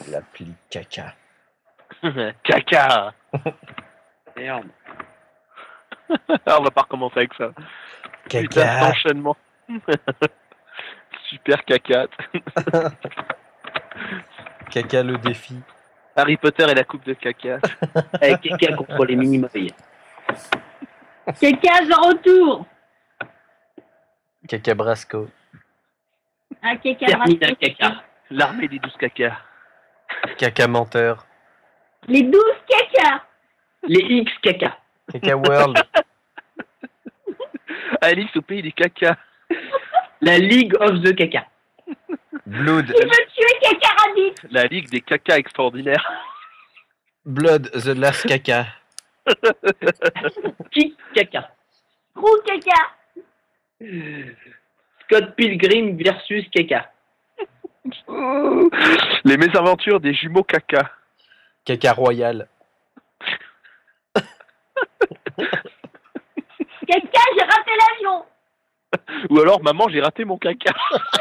L'appli caca. Caca. Merde. On va pas recommencer avec ça. Putain, cet Caca. enchaînement. Super cacate. Caca le défi. Harry Potter et la coupe de caca. Avec caca contre les mini-mailles. Caca de retour. Caca Brasco. Ah, caca Terminal Brasco. caca. L'armée des 12 caca. Caca menteur. Les 12 caca. Les X caca. Caca World. Alice au pays des caca. La League of the caca. Blood. Qui veut tuer caca Rabbit? La ligue des caca extraordinaires. Blood the last caca. Kick caca. Trou caca. Scott Pilgrim versus caca. Les mésaventures des jumeaux caca. Caca royal. Caca, j'ai raté l'avion. Ou alors, maman, j'ai raté mon caca.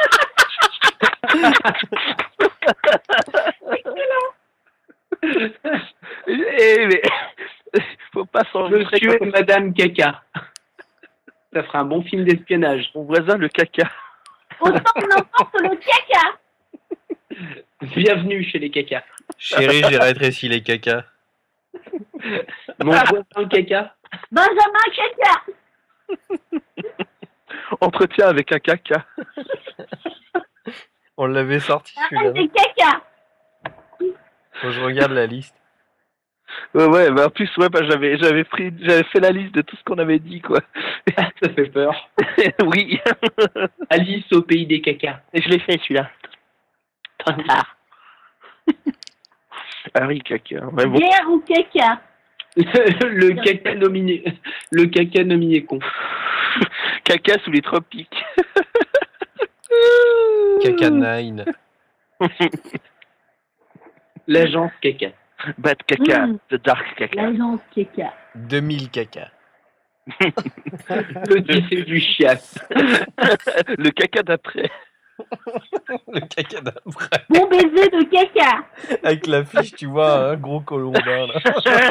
Mais faut pas s'enregistrer. Monsieur et Madame caca. Ça ferait un bon film d'espionnage. Mon voisin, le caca. Autant qu'on emporte le caca. Bienvenue chez les caca. Chérie, j'ai rétréci les cacas. Mon voisin caca. Benjamin caca. Entretien avec un caca. On l'avait sorti Arrête celui-là. des caca. Faut que je regarde la liste. Ouais, bah en plus, ouais, bah, j'avais fait la liste de tout ce qu'on avait dit, quoi. Ça fait peur. Oui. Alice au pays des caca. Et je l'ai fait, celui-là. Ah oui, caca. Ouais, bon. Bière ou caca? Le caca nominé. Le caca nominé con. Caca sous les tropiques. Caca 9. L'agence caca. Bad caca. Mm. The dark caca. L'agence caca. 2000 caca. Le lycée du chiasse. Le caca d'après. Le caca d'après. Bon baiser de caca. Avec l'affiche, tu vois, un gros colombin là.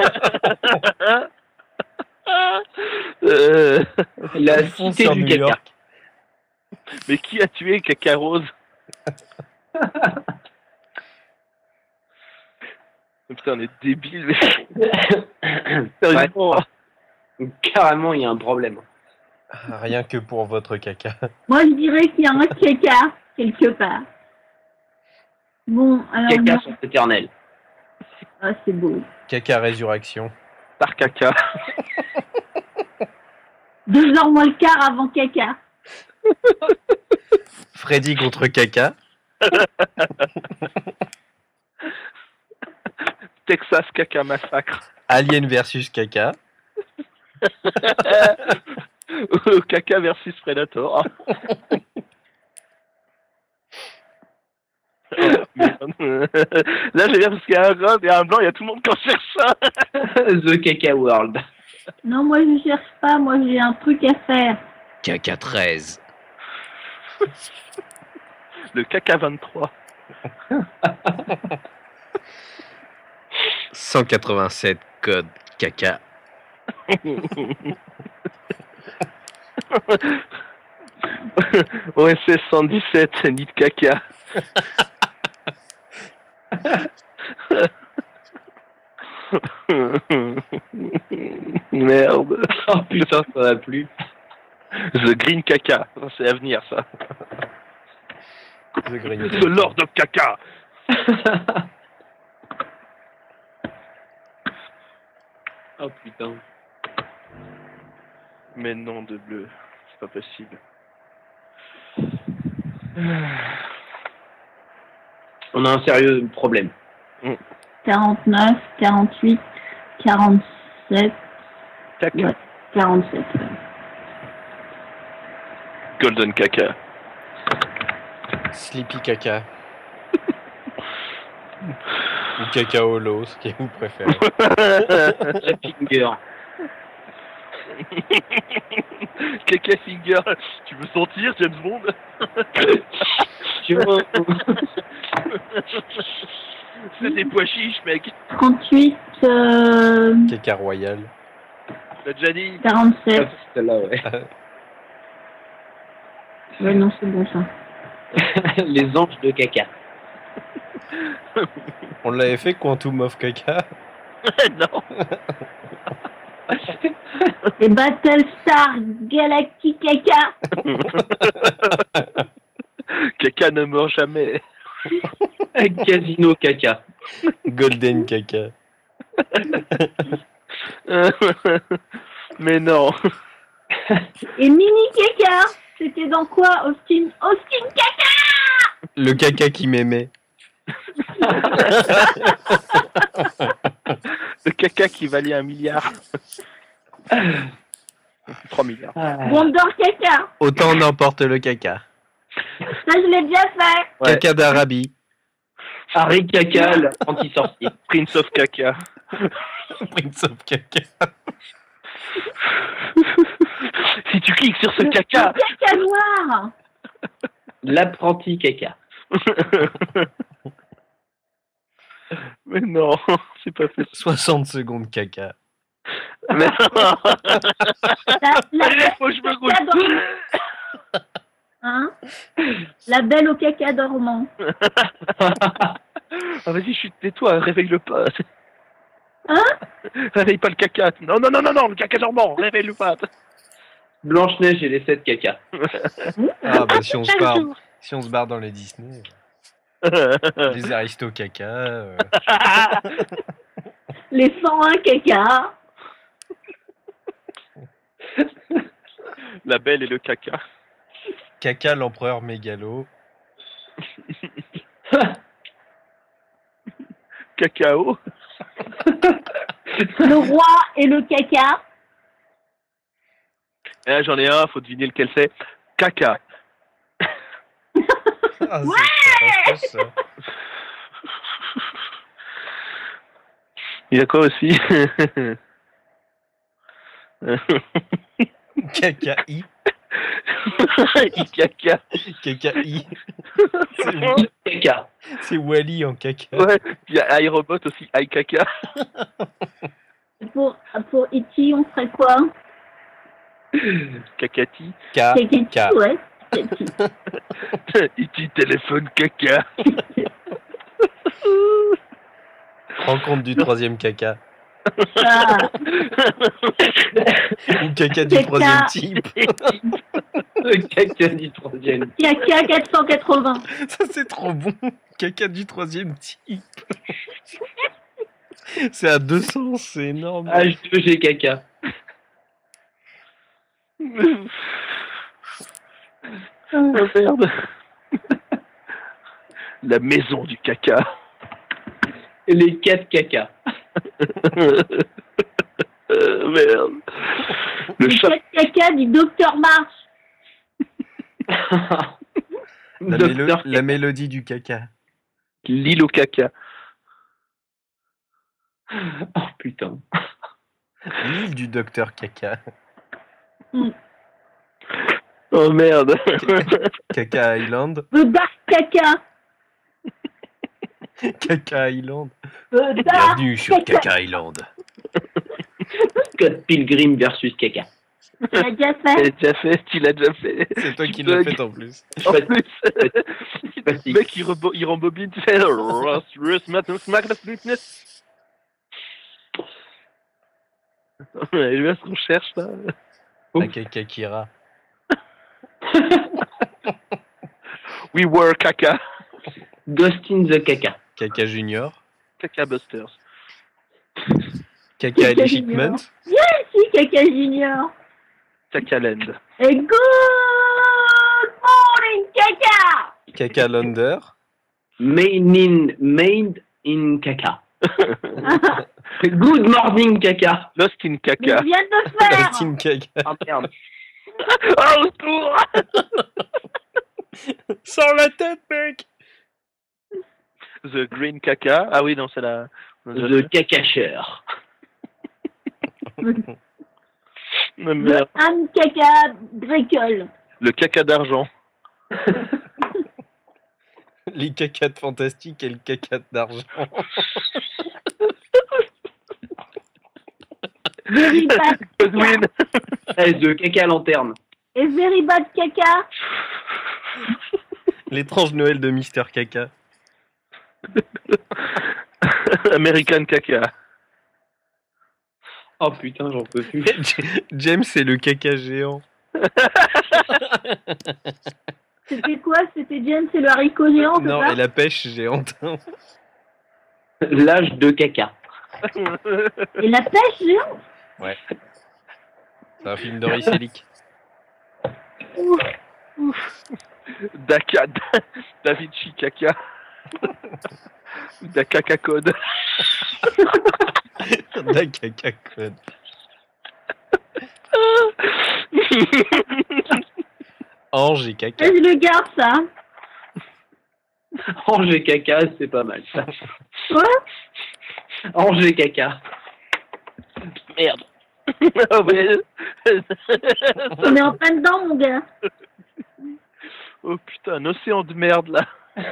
La Ils font cité sur du New caca. York. Mais qui a tué Caca Rose? Putain, on est débiles. Sérieusement. Carrément, il y a un problème. Rien que pour votre caca. Moi, je dirais qu'il y a un caca quelque part. Bon, alors Caca non. sont éternels. Ah, c'est beau. Caca résurrection. Par caca. 2h moins le quart avant caca. Freddy contre caca. Texas Caca Massacre. Alien versus caca. Caca versus Predator. Là, j'ai bien parce qu'il y a un rose et un blanc, il y a tout le monde qui en cherche ça. The Caca World. Non, moi, je cherche pas. Moi, j'ai un truc à faire. Caca 13. Le caca 23. 187 code caca. OSS 117, nid de caca. Merde. Oh putain, ça va plus. The Green Caca. Ça, c'est à venir, ça. The Green The Lord of Caca. Oh putain. Mais non, de bleu. C'est pas possible. On a un sérieux problème. 49, 48, 47. Caca. Ouais, 47. Golden Caca. Sleepy caca. Ou caca holo, ce que vous préférez. La finger. Caca Finger. Tu veux sentir, James Bond? C'est des pois chiches, mec. 38, Caca royal. T'as déjà dit. 47. Celle-là, ouais. Ouais, non, c'est bon ça. Les anges de caca. On l'avait fait Quantum of Caca. Non. Et Battlestar Galactica. Caca ne meurt jamais. Casino caca. Golden Caca. Mais non. Et Mini Caca. C'était dans quoi, Austin? Austin Caca. Le caca qui m'aimait. Le caca qui valait 1 milliard. 3 milliards. Wonder Caca. Autant n'emporte le caca. Ça, je l'ai déjà fait. Ouais. Caca d'Arabie. Harry Caca, l'apprenti-sorcier. Prince of Caca. Prince of Caca. Si tu cliques sur ce caca. Le caca noir. L'apprenti caca. Mais non, c'est pas fait. 60 secondes caca. Mais non. La Faut que je me caca grouille. dormant. Hein? La belle au caca dormant. Ah, vas-y, chute, tais-toi, réveille-le pas. Hein? Réveille pas le caca. Non, non, non, non, non, le caca dormant, réveille-le pas. Blanche-Neige et les 7 caca. Ah bah si on se barre dans les Disney. Les aristos caca. Les 101 caca. La belle et le caca. Caca l'empereur mégalo. Cacao. Le roi et le caca. Et là, j'en ai un, faut deviner lequel c'est. Caca. Ah, c'est ça. Il y a quoi aussi? Caca I. Caca. Caca I. Caca. C'est Wally en caca. Ouais, il y a iRobot aussi, iCaca. Pour E.T., on ferait quoi? Cacati. K. Ouais. E.T. téléphone caca. Rencontre du troisième caca. Ah, Ou caca du Caca. troisième type. Le caca du troisième. caca 480. Ça c'est trop bon. Caca du troisième type. C'est à 200, c'est énorme. H2G caca. Oh merde. La maison du caca. Et les 4 caca. Merde. Le Le chat. caca du Docteur March. La mélodie du caca. L'île au caca. Oh putain. L'île du docteur caca. Oh merde. Caca Island. The Dark Caca. Caca Island. The Dark Bienvenue sur Caca Island. Scott Pilgrim versus caca. Tu l'as déjà Tu l'as fait. déjà fait, tu l'as déjà fait. C'est toi qui Bug. l'as fait en plus. En plus, le Facile. mec il rembobine, tu fais Et là, ce qu'on cherche là. La caca Kira. We were caca. Ghost in the caca. Caca Junior. Caca Busters. Caca Caca Shipment. Si, Caca Junior. Caca Land. Et good morning, Caca. Caca Lander. Made in caca. Good morning caca. Lost in Je caca. viens de le faire. Austin Caca. Ah merde. Oh, au secours. Sans la tête, mec. The Green Caca. Ah oui, non, c'est la. The cacacheur. Mais Le merde. Anne Caca Grécole. Le caca d'argent. Les cacas de fantastique et le caca d'argent. Very bad Godwin. S2, caca lanterne. et very bad caca. L'étrange Noël de Mister Caca. American caca. Oh putain, j'en peux plus. James, c'est le caca géant. C'était quoi? C'était James et le haricot géant, c'est Non, ça? et la pêche géante. L'âge de caca. Et la pêche géante? Ouais. C'est un film d'Henri Selick. Ouf, ouf. Daka, David Caca. Daka Code. La caca code. Ange et caca. Je le garde, ça. Ange et caca, c'est pas mal ça. Quoi? Ange et caca. Merde. Oh, mais- On est en plein dedans, mon gars. Oh putain, un océan de merde là.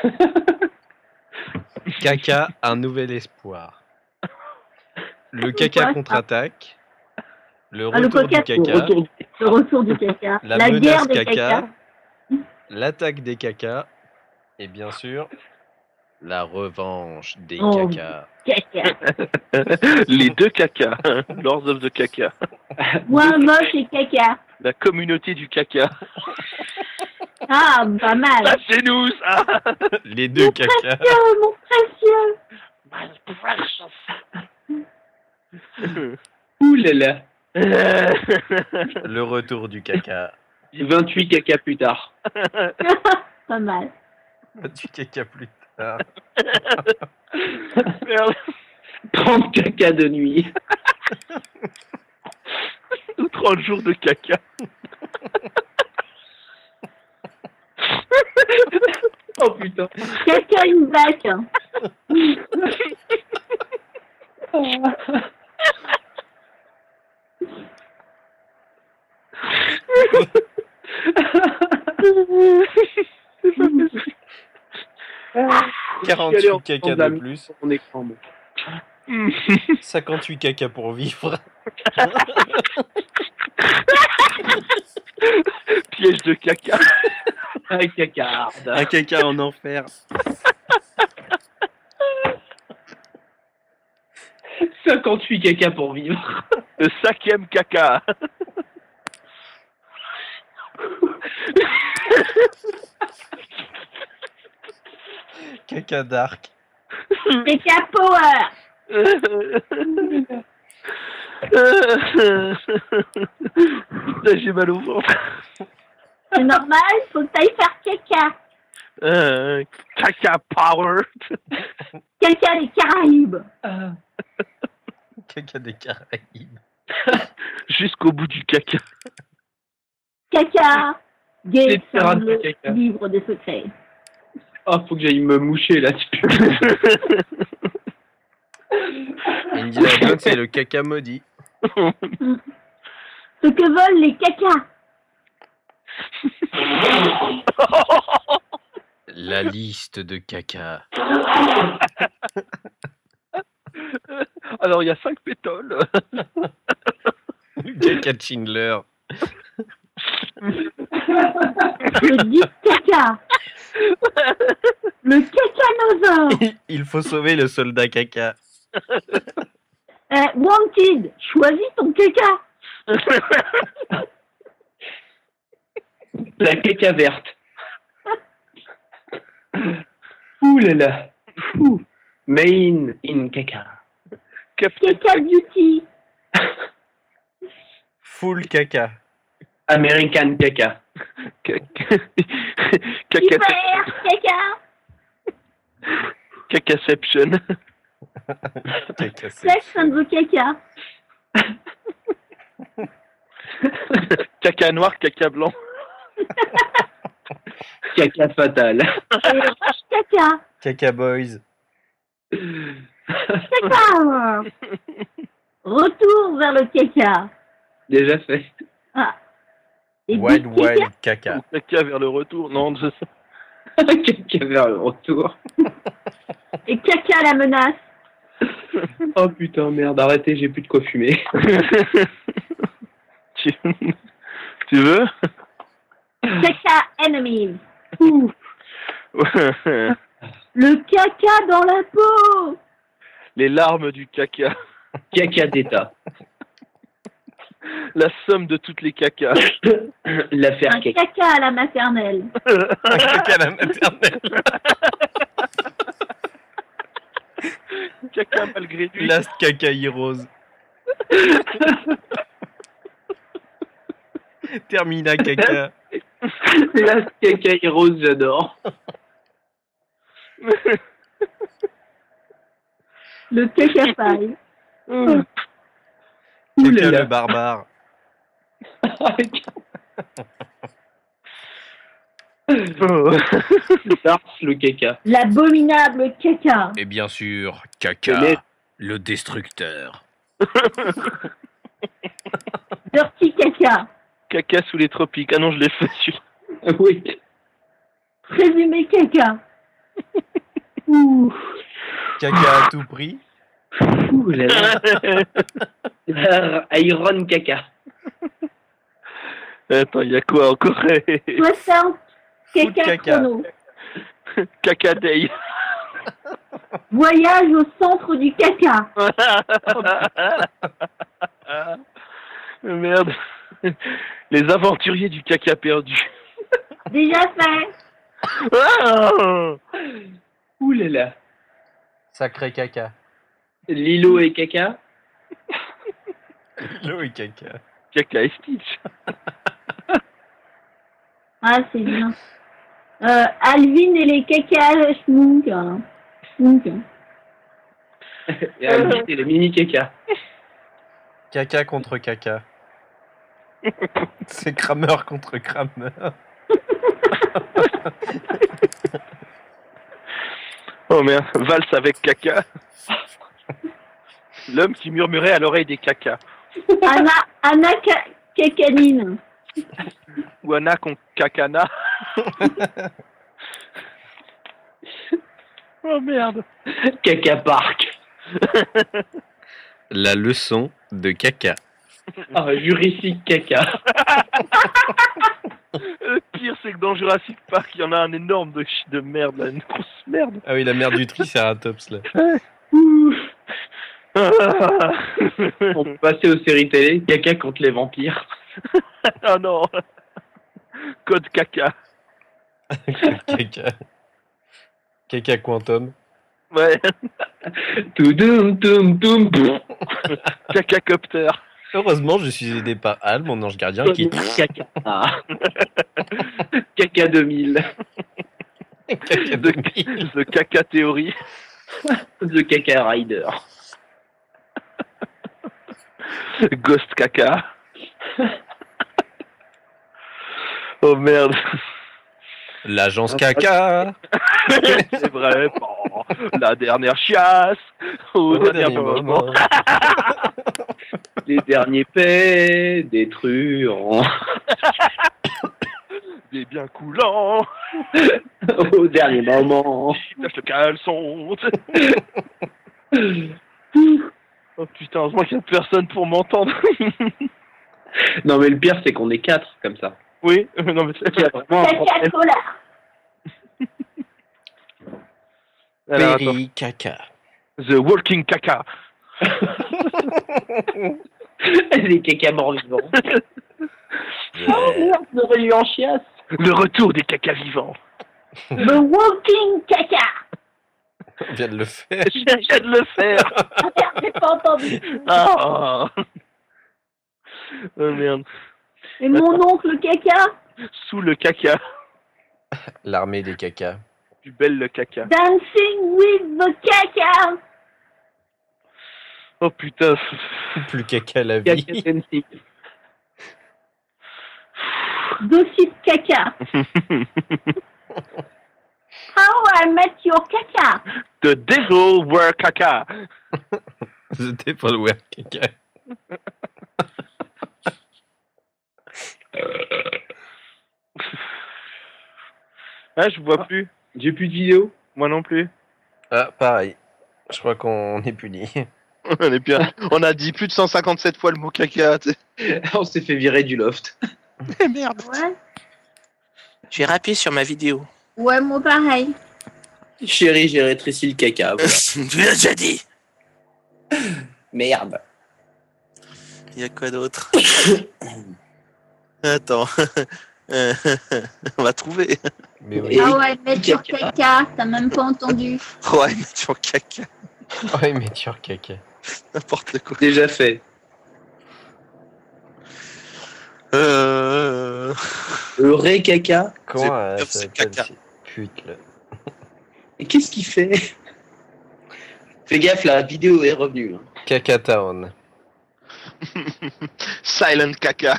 Caca, un nouvel espoir. Le C'est caca quoi, ça? contre-attaque. Le Ah, le retour du coca, caca. Le retour du caca. La La guerre menace des caca. cacas. L'attaque des cacas. Et bien sûr, la revanche des Oh. cacas. Caca. Les deux caca. Lords of the caca. Moins moche et caca. La communauté du caca. Ah, pas mal. Ça c'est nous ça. Les deux cacas. Précieux, mon précieux. Ouh là là. Le retour du caca. 28 caca plus tard. Pas mal. Du caca plus tard. Merde. 30 caca de nuit. Ou 30 jours de caca. Oh putain. Caca une bac. Je suis allé en 48 caca prendre de la plus. sur mon écran, bon. 58 caca pour vivre. Piège de caca. Un caca. Un caca en enfer. 58 caca pour vivre. Le 5e caca. Caca dark. Caca power. Putain, j'ai mal au ventre. C'est normal, faut que t'ailles faire caca. Caca power. Caca des Caraïbes. Caca des Caraïbes. Jusqu'au bout du caca. Caca. Gay, Les pirates semble de caca. livre des secrets. Oh, faut que j'aille me moucher là-dessus. Indiana Jones, c'est le caca maudit. Ce que veulent les cacas. La liste de caca. Alors, il y a 5 pétoles. Le caca de Schindler. Le dit caca. Le cacanosaure. Il faut sauver le soldat caca. Wanted, choisis ton caca. La caca verte. Ouh là là. Ouh. Main in caca. Caca beauty. Full caca. American caca. Caca. Hyper caca. Cacaception. Caca, c'est- Sex and the caca. Caca noir, caca blanc. Caca fatal. Et rush caca. Caca boys. Caca. Retour vers le caca. Déjà fait. Ah. Et Wild big caca. wild caca. Caca vers le retour. Non, je sais. Caca vers le retour. Et caca la menace. Oh putain, merde, arrêtez, j'ai plus de quoi fumer. tu... tu veux? Caca enemies. Ouh. Le caca dans la peau. Les larmes du caca. Caca d'état. La somme de toutes les cacas. L'affaire Un caca. caca à la maternelle. Un caca à la maternelle. Caca malgré lui. Last caca Heroes. Termina caca. Là, caca rose, j'adore. Le caca paille. Caca le barbare. Lars, le caca. L'abominable caca. Et bien sûr, Mais- caca, le destructeur. Dirty caca. Caca sous les tropiques. Ah non, je l'ai fait celui-là. Oui. Présumé caca. Ouh. Caca à tout prix. Ouh là là. Iron caca. Attends, il y a quoi encore? 60. Foot Caca caca. chrono. Caca Day. Voyage au centre du caca. Merde. Les aventuriers du caca perdu. Déjà fait. Ah Ouh là là. Sacré caca. Lilo et caca. Lilo et caca. Caca et Stitch. Ah, c'est bien. Alvin et les caca schmounk. Schmounk. Et Alvin et le mini caca. Caca contre caca. C'est Kramer contre Kramer. Oh merde, valse avec caca. L'homme qui murmurait à l'oreille des cacas. Anna Cacanine. Ou Anna con cacana. Oh merde. Caca park. La leçon de caca. Ah, Jurassic caca. Le pire, c'est que dans Jurassic Park, il y en a un énorme de merde, là, une grosse merde. Ah oui, la mère du Triceratops là. Ouh. Ah, On peut passer aux séries télé. Caca contre les vampires. ah non. Code caca. Caca. Caca Quantum. Ouais. Toudoum, toum, toum. Cacacopter. Heureusement, je suis aidé par Al, mon ange gardien, qui... Caca. Ah. Caca 2000. Caca De, de mille. de caca théorie. The Caca Rider. Ghost caca. Oh merde. L'agence caca. C'est vrai. Bon, la dernière chiasse. Au dernier moment. Les derniers paix, des truands. Des biens coulants. Au dernier moment. Il tâche le caleçon. Oh putain, heureusement qu'il y a personne pour m'entendre. Non mais le pire c'est qu'on est 4 comme ça. Oui, non mais Il y a vraiment un Caca problème. cola. Alors, attends. Perry caca. The Walking Caca. Les caca morts vivants. Oh merde, on aurait eu en chiasse. Le retour des cacas vivants. The walking caca. On vient de le faire. Je viens de le faire. Ah merde, j'ai pas entendu. Ah. Oh merde. Et mon oncle caca. Sous le caca. L'armée des cacas. Plus belle le caca. Dancing with the caca. Oh putain. Plus caca la Caca vie. dancing. Gossip caca. How I met your caca. The devil wear caca. The devil wear caca. Ah, je vois plus. J'ai plus de vidéo. Moi non plus. Ah, pareil. Je crois qu'on est puni. On est bien. On a dit plus de 157 fois le mot caca. On s'est fait virer du loft. Merde. Ouais. J'ai rappuyé sur ma vidéo. Ouais, moi pareil. Chérie, j'ai rétréci le caca. Voilà. Tu l'as déjà dit. Merde. Il y a quoi d'autre? Attends. On va trouver. Mais oui. Ah ouais, mettre sur caca, t'as même pas entendu. Ouais, mais tu en caca. Ouais, mais tu caca. N'importe quoi. Déjà fait. Euh... Le ré caca. Comment C'est- ça c'est s'appelle caca. ces putes là? Et qu'est-ce qu'il fait? Fais gaffe, la vidéo est revenue. Hein. Caca Town. Silent caca.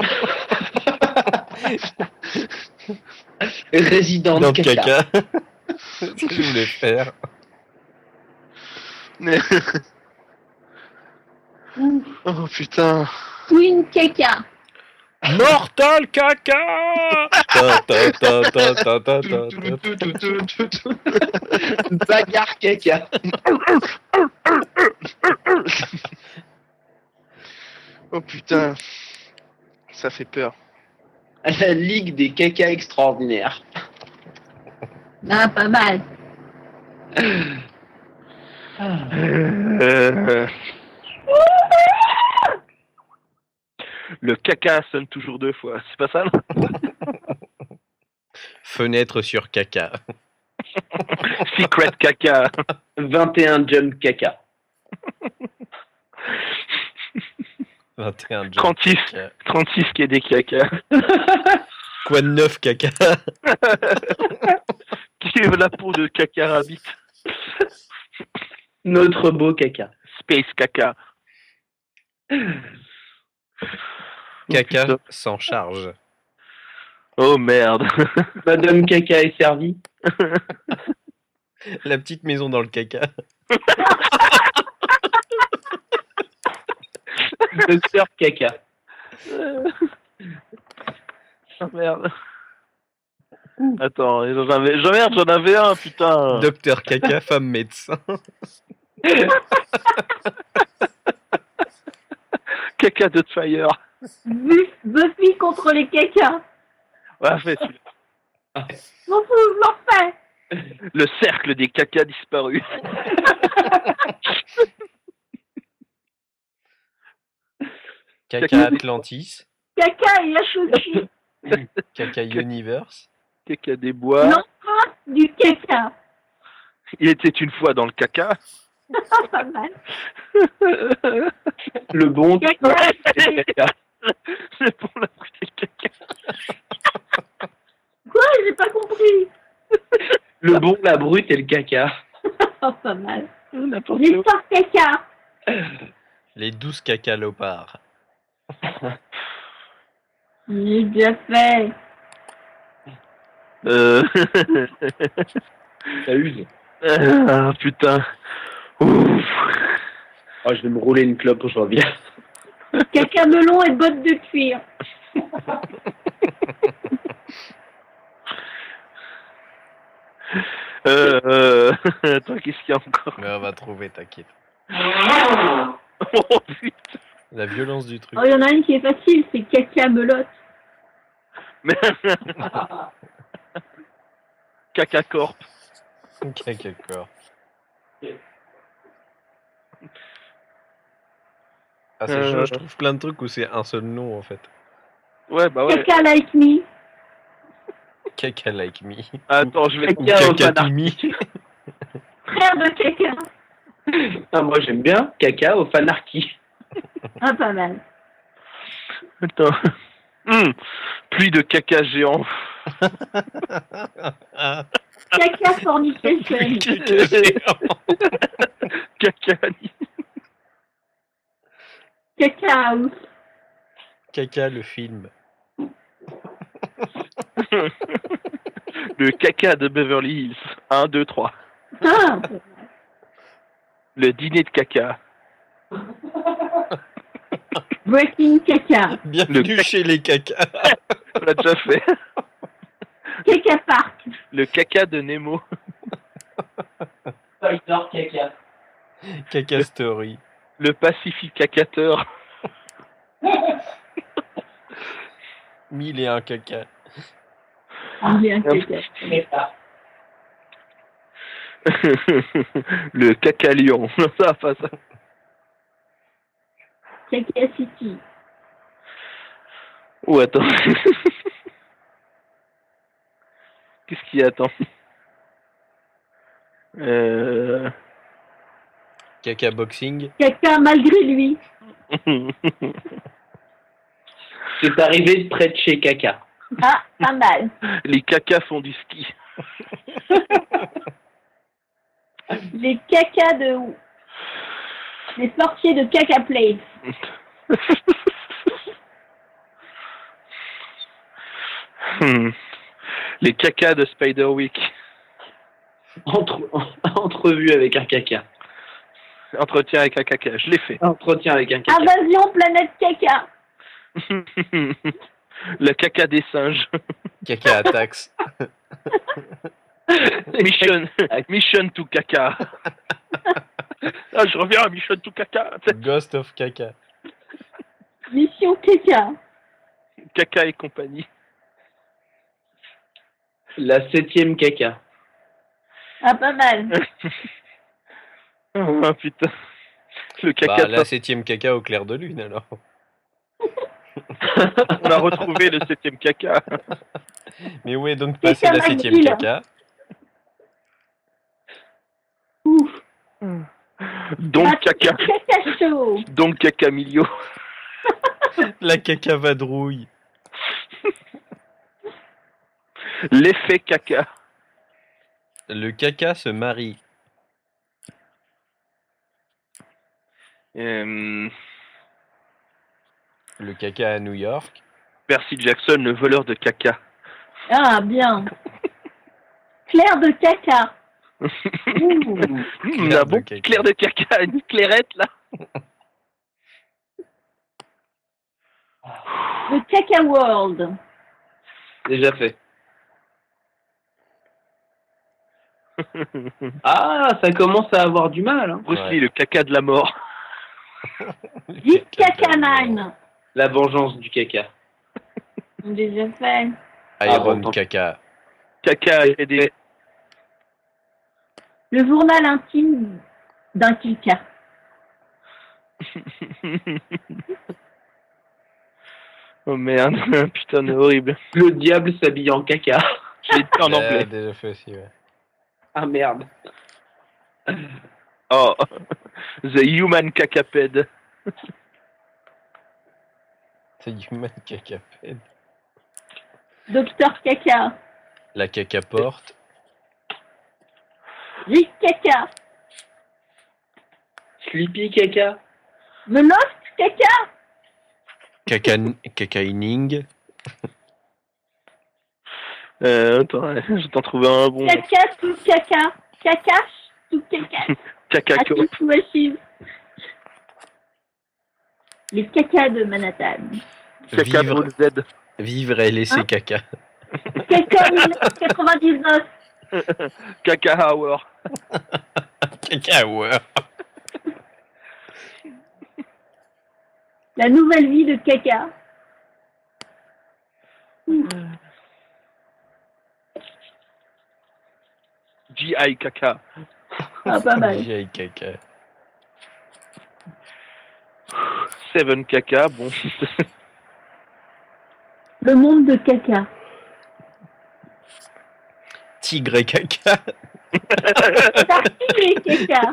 Résident Dans de le caca. caca. C'est ce que je voulais faire. Oh putain. Queen caca. Mortal caca. Ta ta ta ta ta ta ta. Bagarre caca. Oh putain. Ça fait peur. La ligue des caca extraordinaires. Ah, pas mal. Le caca sonne toujours 2 fois. C'est pas ça non? Fenêtre sur caca. Secret caca. 21 jump caca. 21 jump 36. caca. 36 qui est des caca. Quoi de neuf caca? Qui est la peau de caca rabbit? Notre beau caca. Space caca. Caca putain. sans charge. Oh merde. Madame caca est servie. La petite maison dans le caca. Docteur caca. Oh merde. Attends, j'en avais un, putain. Docteur caca, femme médecin. Caca de fire. Buffy contre les cacas. Ouais, fais celui-là. M'en fous, je m'en refais. Le cercle des cacas disparus. Caca Atlantis. Caca et Yashushi. Caca Universe. Caca des bois. L'enfance du caca. Il était une fois dans le caca. Pas mal. Le bon Caca. caca. C'est pour la brute et le caca. Quoi? J'ai pas compris. Le bon, la brute et le caca. Oh, pas mal. N'importe quoi. L'histoire caca. Les 12 cacalopards. J'ai déjà fait. Ça use. Ah putain. Ouf. Oh, je vais me rouler une clope aujourd'hui. Caca melon et bottes de cuir. Attends, qu'est-ce qu'il y a encore? Mais on va trouver, t'inquiète. Oh putain. La violence du truc. Oh, il y en a une qui est facile, c'est caca melotte. Mais... Caca Corp. Caca corps. Ah, c'est chaud, je trouve plein de trucs où c'est un seul nom en fait. Ouais, bah ouais. Caca like me. Caca like me. Attends, je vais... Ou Caca au caca to fanarky. me. Frère de caca. Ah, moi, j'aime bien caca au fanarky. Ah, pas mal. Attends. Pluie de caca géant. Ah, Caca fornication. caca géant. Caca... Caca house. Caca le film. Le caca de Beverly Hills. 1, 2, 3. Ah, Le dîner de caca. breaking caca. Bienvenue chez les cacas. On l'a déjà fait. caca park. Le caca de Nemo. Spider caca. Caca Story. Le pacificateur. 1001 caca. Il est un caca. Mais pas. Le caca lion. Non, ça va pas ça. Caca City. Oh, attends. Qu'est-ce qu'il y a, attends. Caca Boxing. Caca malgré lui. C'est arrivé de près de chez caca. Ah, pas mal. Les cacas font du ski. Les cacas de... Les sorciers de Caca Place. Les cacas de Spiderwick. Entrevue avec un caca. Entretien avec un caca, je l'ai fait. Entretien avec un caca. Invasion planète caca. Le caca des singes. Caca Attacks. Mission to caca. Ah, je reviens à Mission to caca. Ghost of Caca. Mission caca. Caca et compagnie. La 7e caca. Ah, pas mal. Oh putain. Le caca. Bah, la 7ème caca au clair de lune alors. On a retrouvé le 7e caca. Mais où est donc passé la 7ème McGill. caca? Ouf. Donc caca. Caca chaud. Donc caca Milio. La caca vadrouille. L'effet caca. Le caca se marie. Euh, Le caca à New York. Percy Jackson, le voleur de caca. Ah, bien. Claire de caca. On a bon caca. clair de caca, une clairette là. Le Caca World. Déjà fait. Ah, ça commence à avoir du mal. Hein. Bruce Ouais. Lee, le caca de la mort. Deep Caca Man. La vengeance du caca. On a déjà fait. Iron bon, caca. Caca et des... Le journal intime d'un caca. Oh merde, putain, c'est horrible. Le diable s'habille en caca. Je l'ai dit en anglais. Déjà fait aussi, ouais. Ah merde. Oh, The Human Cacaped. C'est human caca. Docteur Caca. La caca porte. Rick Caca. Sleepy caca. The Lost Caca. Cacaining. Attends, je t'en trouver un bon. Caca tout caca. Caca tout caca. Cacaco. Active Machine. Les cacas de Manhattan. Caca Vivre. Ball Z. Vivre et laisser Hein? caca. Caca 1999. Caca Hour. Caca, ouais. La nouvelle vie de caca. G.I. Caca. Ah, pas mal. Vieille caca. 7 Caca, bon. Le monde de caca. Tigre et caca. Tartine et caca.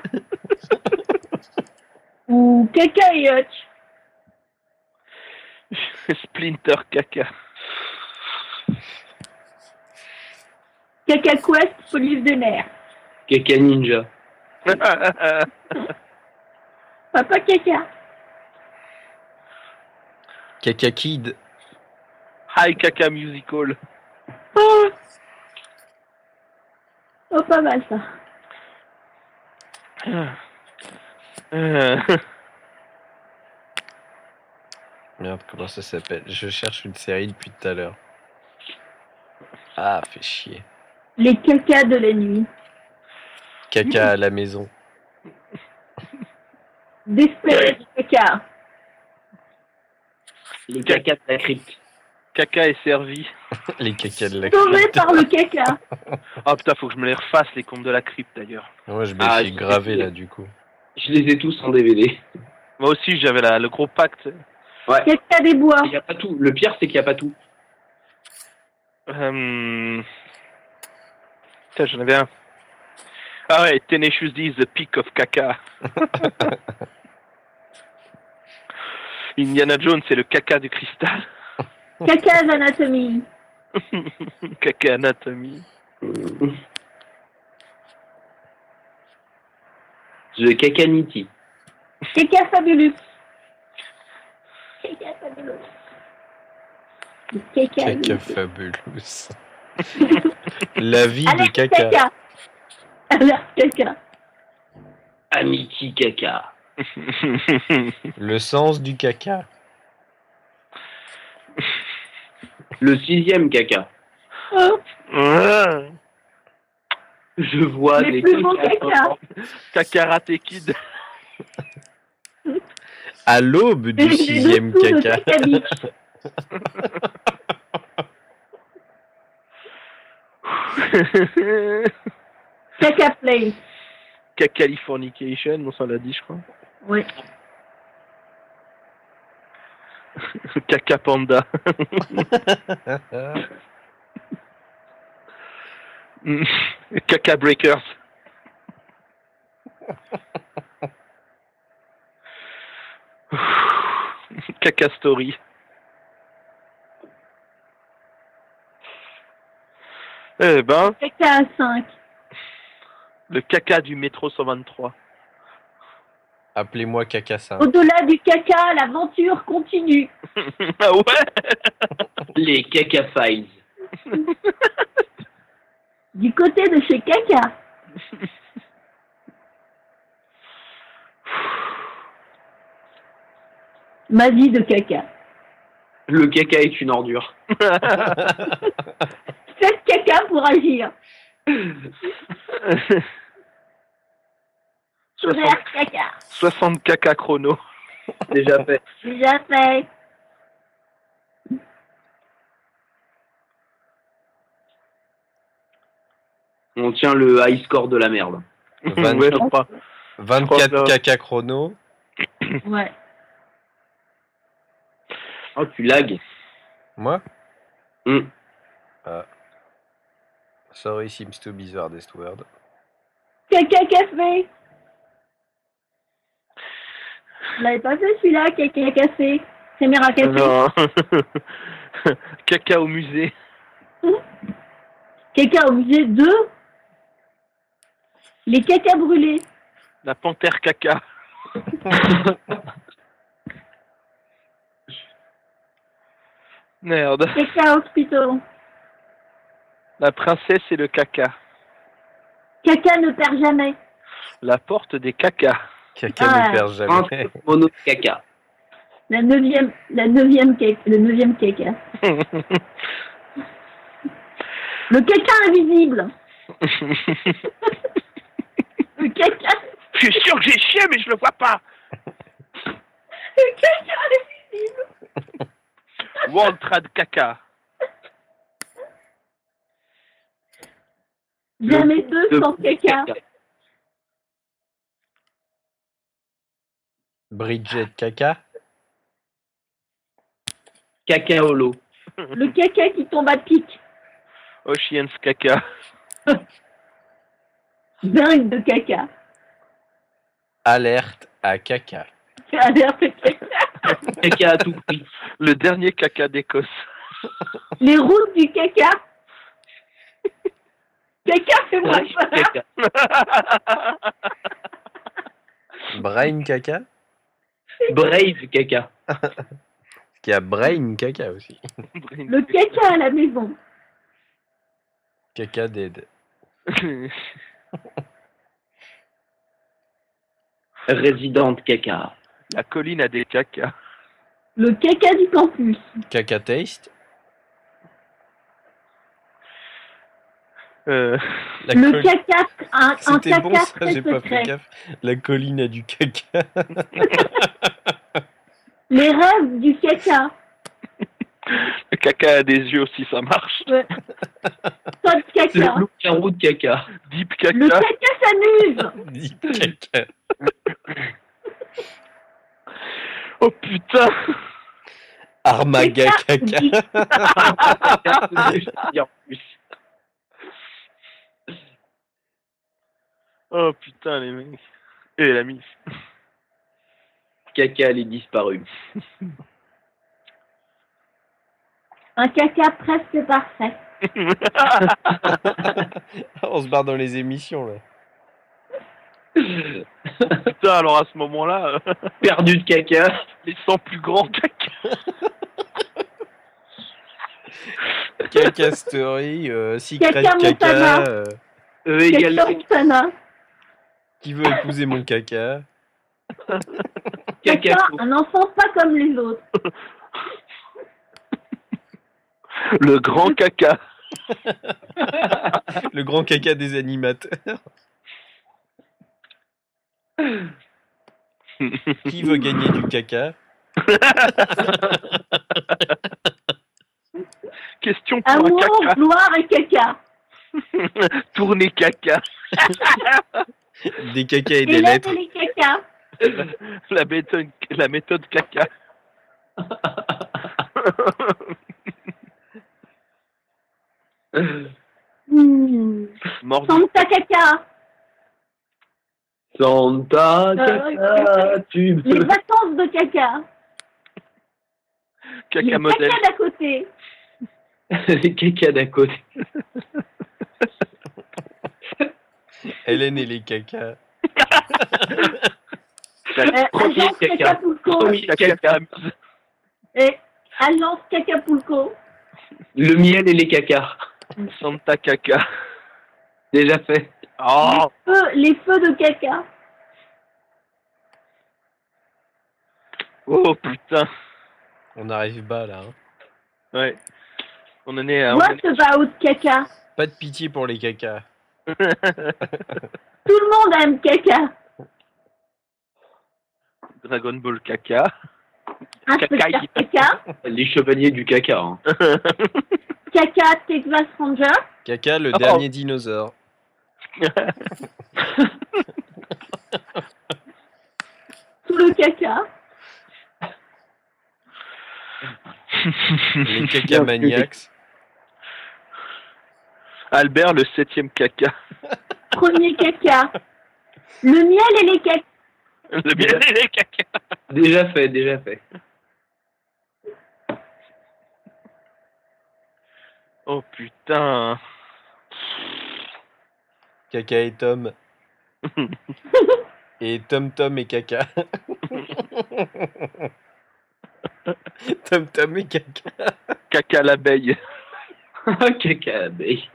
Ou caca et hutch. Splinter Caca. Caca Quest, police de nerfs. Caca ninja. Papa caca. Caca kid. High Caca Musical. Oh, oh pas mal ça. Merde, comment ça s'appelle? Je cherche une série depuis tout à l'heure. Ah, fait chier. Les cacas de la nuit. Caca à la maison. D'espérer du caca. Les cacas de la crypte. Caca est servi. Les cacas de la Sauvé crypte. par le caca. Ah putain, faut que je me les refasse, les contes de la crypte d'ailleurs. Moi, je me Ah, suis je gravé sais. là, du coup. Je les ai tous en DVD. Moi aussi, j'avais le gros pacte. Caca des bois. Il y a pas tout. Le pire, c'est qu'il n'y a pas tout. Putain, j'en avais un. Ah ouais, Tenacious D is the peak of caca. Indiana Jones, c'est le caca du cristal. Caca d'anatomie. Caca anatomie. The Cacanity. Caca fabuleux. Caca fabuleux. Le caca. Caca fabuleux. La vie de Alerte caca. caca. Alerte caca. Amity Caca. Le sens du caca. Le 6e caca. Oh, Ouais. Je vois les des plus beaux cacas. Cacarate Kid. À l'aube du Les 6e dessous de caca. caca beach. Caca place. Cacalifornication, on s'en l'a dit, je crois. Ouais. Caca Panda. Caca Breakers. Caca Story. Eh ben, Caca à 5. le caca du métro 123. Appelez-moi caca 5. Au-delà du caca, l'aventure continue. Ah ouais. Les Caca Files. Du côté de chez caca. Ma vie de caca. Le caca est une ordure. Faites caca pour agir. 60, Vert caca. 60 caca chrono. Déjà fait. Déjà fait. On tient le high score de la merde. 20 Ouais, je crois. 24 caca chrono. Ouais. Oh, tu lags. Moi Hmm. Sorry, seems to be the hardest word. Caca café. Vous l'avez pas fait celui-là, caca café. Caméra café. Non. Caca au musée. Caca au musée 2. Les cacas brûlés. La panthère caca. Merde. Caca hospital. La princesse et le caca. Caca ne perd jamais. La porte des cacas. Caca Ah. ne perd jamais. Mono caca. Le neuvième caca. Le caca invisible. Le caca. Je suis sûr que j'ai chié, mais je le vois pas. Le caca invisible. World Trade caca. Jamais deux sans caca. Bridget caca. Cacaolo. Le caca qui tombe à pic. Oceans caca. Dingue de caca. Alerte à caca. Alerte caca. Caca à tout prix. Le dernier caca d'Écosse. Les routes du caca. Caca fait moi peur. Caca. Brain caca. Brave caca. Parce qu'il y a brain caca aussi. Le caca à la maison. Caca dead. Résidente caca. La colline a des cacas. Le caca du campus. Caca taste. La Le colline. caca, un C'était caca bon ça, très j'ai pas fait secret. gaffe. La colline a du caca. Les rêves du caca. Le caca a des yeux aussi, ça marche. Ouais. Pas de C'est caca. le loup-garou de caca. Deep Le caca. caca s'amuse. Dit caca. Oh putain. Armaga Caca. caca. En plus. Oh putain, les mecs. Et la mise. Caca, elle est disparue. Un caca presque parfait. On se barre dans les émissions là. Putain, alors à ce moment-là, Perdu de caca. les 100 plus grands caca. Caca story, secret Caca caca. Montana. Égale Caca Montana. Qui veut épouser mon caca? caca. Caca, un enfant pas comme les autres. Le grand caca. Le grand caca des animateurs. Qui veut gagner du caca? Question pour un Amour, caca. gloire et caca. Tourner caca. Des cacas et des Élève lettres. les cacas. La méthode caca. Mort. Santa caca. Santa caca, tu Les me... vacances de caca. Caca Les modèle. caca d'à côté. Les caca d'à côté. Hélène et les cacas. Agence caca. Cacapulco. Premier caca. Et Alliance Cacapulco. Le miel et les cacas. Santa caca. Déjà fait. Oh. Les feux de caca. Oh putain. On arrive bas là. Hein. Ouais. On en est à... What about caca? Pas de pitié pour les cacas. Tout le monde aime caca. Dragon Ball caca. Inspecteur Caca. caca. Les chevaliers du caca. Hein. Caca Texas Ranger. Caca, le Oh. dernier dinosaure. Tout le caca. Les caca maniacs. Albert, le 7e caca. Premier caca. Le miel et les caca. Le bien et les caca. Déjà fait, déjà fait. Oh putain. Caca et Tom. Et Tom Tom et caca. Tom Tom et caca. Caca l'abeille. Caca abeille.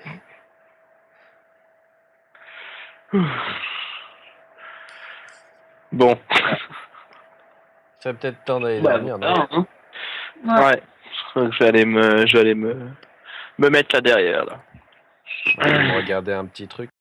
Bon. Ça peut-être temps d'aller Bah, dormir, non? voilà, hein. Ouais. Je crois que je vais aller me mettre là derrière là. On va regarder un petit truc.